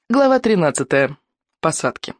Глава 13. Посадки.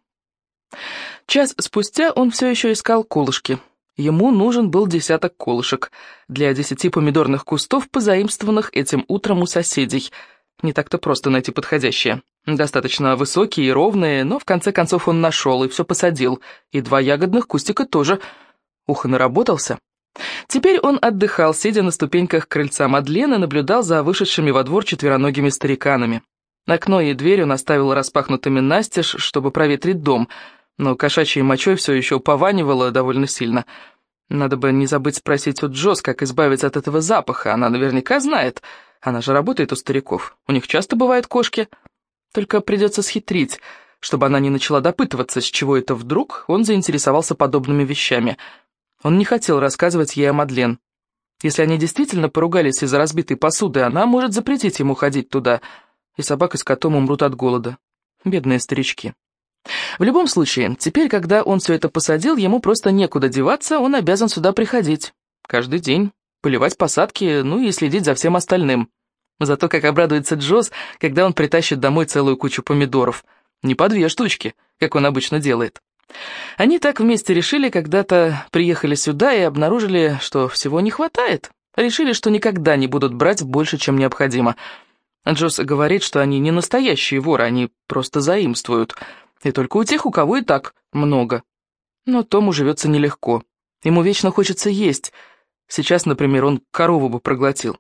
Час спустя он все еще искал колышки. Ему нужен был 10 колышек для 10 помидорных кустов, позаимствованных этим утром у соседей. Не так-то просто найти подходящие. Достаточно высокие и ровные, но в конце концов он нашел и все посадил. И 2 ягодных кустика тоже. Ух, и наработался. Теперь он отдыхал, сидя на ступеньках крыльца Мадлен, и наблюдал за вышедшими во двор четвероногими стариканами. Окно и дверь он оставил распахнутыми настежь, чтобы проветрить дом, но кошачьей мочой все еще пованивало довольно сильно. Надо бы не забыть спросить у Джоз, как избавиться от этого запаха, она наверняка знает. Она же работает у стариков, у них часто бывают кошки. Только придется схитрить, чтобы она не начала допытываться, с чего это вдруг он заинтересовался подобными вещами. Он не хотел рассказывать ей о Мадлен. Если они действительно поругались из-за разбитой посуды, она может запретить ему ходить туда, и собака с котом умрут от голода. Бедные старички. В любом случае, теперь, когда он все это посадил, ему просто некуда деваться, он обязан сюда приходить. Каждый день, поливать посадки, ну и следить за всем остальным. Зато как обрадуется Джоз, когда он притащит домой целую кучу помидоров. Не по 2 штучки, как он обычно делает. Они так вместе решили, когда-то приехали сюда и обнаружили, что всего не хватает. Решили, что никогда не будут брать больше, чем необходимо. Джоз говорит, что они не настоящие воры, они просто заимствуют. И только у тех, у кого и так много. Но Тому живется нелегко. Ему вечно хочется есть. Сейчас, например, он корову бы проглотил.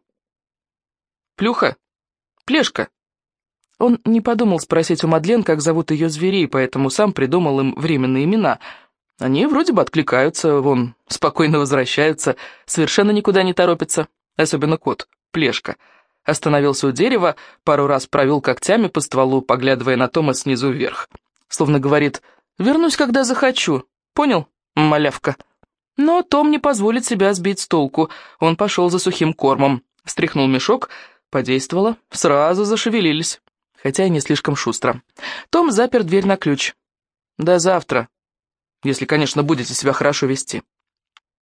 Плюха? Плешка? Он не подумал спросить у Мадлен, как зовут ее зверей, поэтому сам придумал им временные имена. Они вроде бы откликаются, вон, спокойно возвращаются, совершенно никуда не торопятся. Особенно кот, Плешка. Остановился у дерева, пару раз провел когтями по стволу, поглядывая на Тома снизу вверх. Словно говорит: «Вернусь, когда захочу. Понял, малявка?» Но Том не позволит себя сбить с толку. Он пошел за сухим кормом. Встряхнул мешок, подействовало, сразу зашевелились. Хотя и не слишком шустро. Том запер дверь на ключ. «До завтра, если, конечно, будете себя хорошо вести».